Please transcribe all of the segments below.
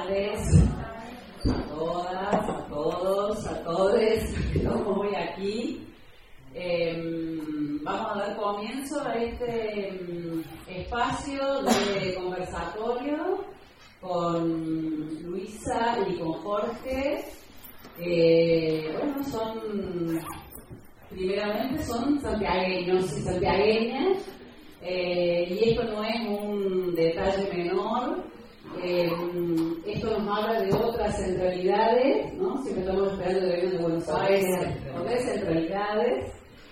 tardes a todas, a todos, a todes que estamos hoy aquí. Vamos a dar comienzo a este espacio de conversatorio con Luisa y con Jorge. Primeramente son santiagueños y santiagueñas, y esto no es un detalle menor. Esto nos habla de otras centralidades, ¿no? Siempre estamos esperando que vengan de Buenos Aires, otras centralidades.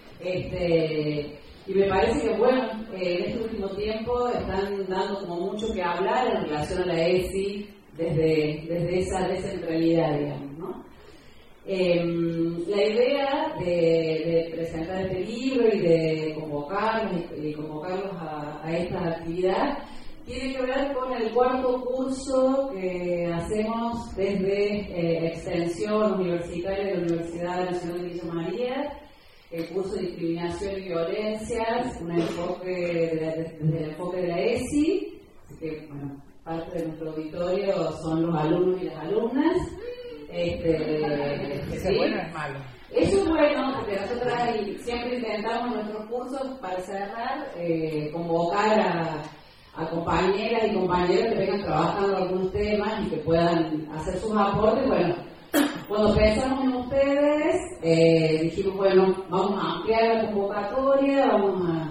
Y me parece que, bueno, en este último tiempo están dando como mucho que hablar en relación a la ESI desde esa descentralidad, digamos, ¿no? La idea de presentar este libro y de convocarlos a esta actividad tiene que ver con el cuarto curso que hacemos desde Extensión Universitaria de la Universidad Nacional de Villa María, el curso de Discriminación y Violencias, un enfoque desde el enfoque de la ESI. Así que, bueno, parte de nuestro auditorio son los alumnos y las alumnas. ¿Eso es bueno o es malo? Eso es bueno, porque nosotras siempre intentamos en nuestros cursos, para cerrar, convocar a compañeras y compañeros que vengan trabajando algunos temas y que puedan hacer sus aportes. Bueno, cuando pensamos en ustedes, dijimos, bueno, vamos a ampliar la convocatoria, vamos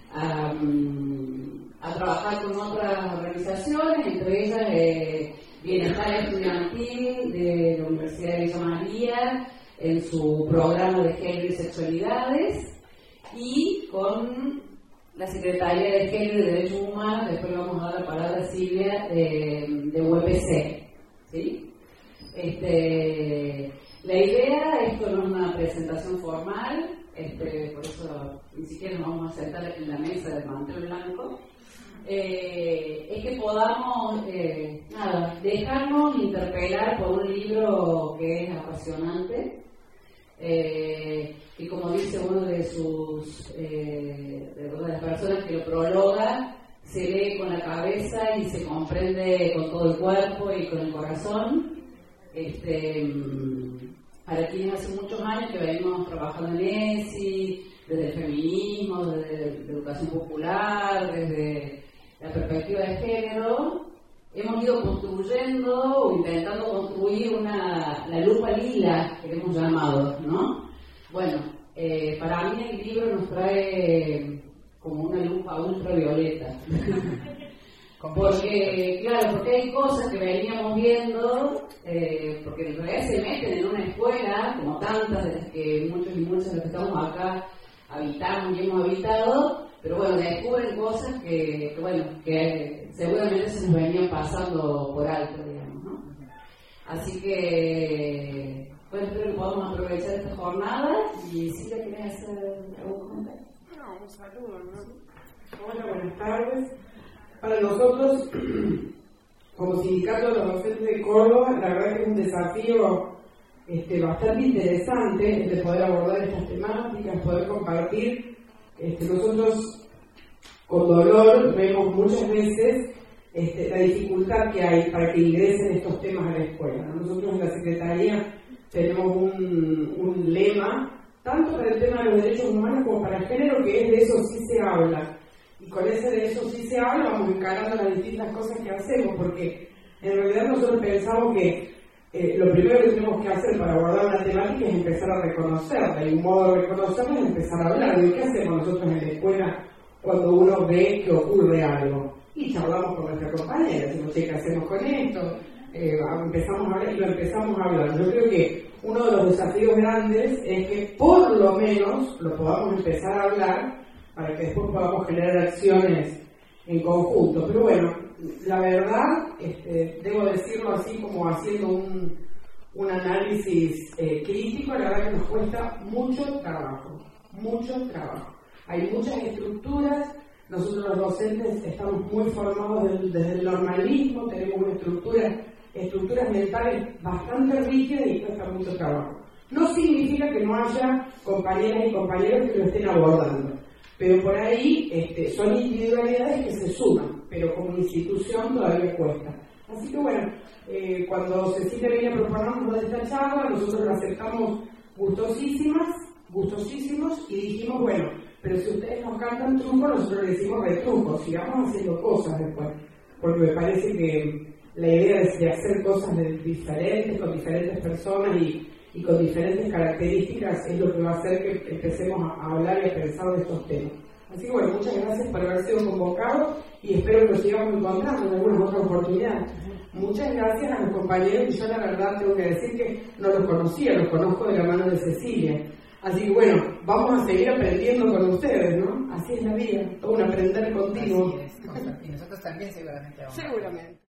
a trabajar con otras organizaciones, entre ellas Bienestar Estudiantil de la Universidad de Villa María, en su programa de Género y Sexualidades, y con la Secretaría de Género y Derechos Humanos. Después le vamos a dar la palabra a Silvia de UPC, ¿sí? La idea, esto no es una presentación formal, por eso ni siquiera nos vamos a sentar en la mesa del mantel blanco, es que podamos dejarnos interpelar por un libro que es apasionante, y como dice uno de las personas que lo prologa, se lee con la cabeza y se comprende con todo el cuerpo y con el corazón. Para quienes hace muchos años que venimos trabajando en ESI, desde el feminismo, desde la educación popular, desde la perspectiva de género, hemos ido construyendo o intentando construir la lupa lila, que hemos llamado, ¿no? Bueno, para mí el libro nos trae como una lupa ultravioleta. Porque hay cosas que veníamos viendo, porque en realidad se meten en una escuela, como tantas de las que muchos y muchas de las que estamos acá habitamos y hemos habitado, pero bueno, descubren cosas que seguramente se nos venían pasando por alto, digamos, ¿no? Así que, bueno, espero que podamos aprovechar esta jornada. Y si le querés hacer algún comentario. No, un saludo, ¿no? Hola, buenas tardes. Para nosotros, como Sindicato de los Docentes de Córdoba, la verdad que es un desafío bastante interesante el de poder abordar estas temáticas, poder compartir. Nosotros, con dolor, vemos muchas veces la dificultad que hay para que ingresen estos temas a la escuela. Nosotros en la Secretaría tenemos un lema, tanto para el tema de los derechos humanos como para el género, que es de eso sí se habla. Y con ese de eso sí se habla, vamos encarando las distintas cosas que hacemos, porque en realidad nosotros pensamos que lo primero que tenemos que hacer para abordar una temática es empezar a reconocerla, y un modo de reconocerla es empezar a hablar. ¿De qué hacemos nosotros en la escuela cuando uno ve que ocurre algo? Y charlamos con nuestra compañera, decimos, ¿qué hacemos con esto? Empezamos a hablar y lo empezamos a hablar. Yo creo que uno de los desafíos grandes es que por lo menos lo podamos empezar a hablar, para que después podamos generar acciones en conjunto. Pero bueno, la verdad, debo decirlo así como haciendo un análisis crítico, la verdad que nos cuesta mucho trabajo. Hay muchas estructuras, nosotros los docentes estamos muy formados desde el normalismo, tenemos una estructuras mentales bastante rígidas y cuesta mucho trabajo. No significa que no haya compañeras y compañeros que lo estén abordando, pero por ahí son individualidades que se suman, pero como institución todavía cuesta. Así que bueno, cuando Cecilia viene a proponernos esta charla, nosotros la aceptamos gustosísimos, y dijimos, bueno, pero si ustedes nos cantan truco, nosotros le decimos retruco, sigamos haciendo cosas después, porque me parece que la idea de hacer cosas diferentes, con diferentes personas y con diferentes características es lo que va a hacer que empecemos a hablar y a pensar de estos temas. Así que bueno, muchas gracias por haber sido convocados y espero que nos sigamos encontrando en alguna otra oportunidad. Muchas gracias a los compañeros, y yo la verdad tengo que decir que no los conocía, los conozco de la mano de Cecilia. Así que bueno, vamos a seguir aprendiendo con ustedes, ¿no? Así es la vida, todo un aprender continuo. Así es, y nosotros también seguramente vamos. Seguramente.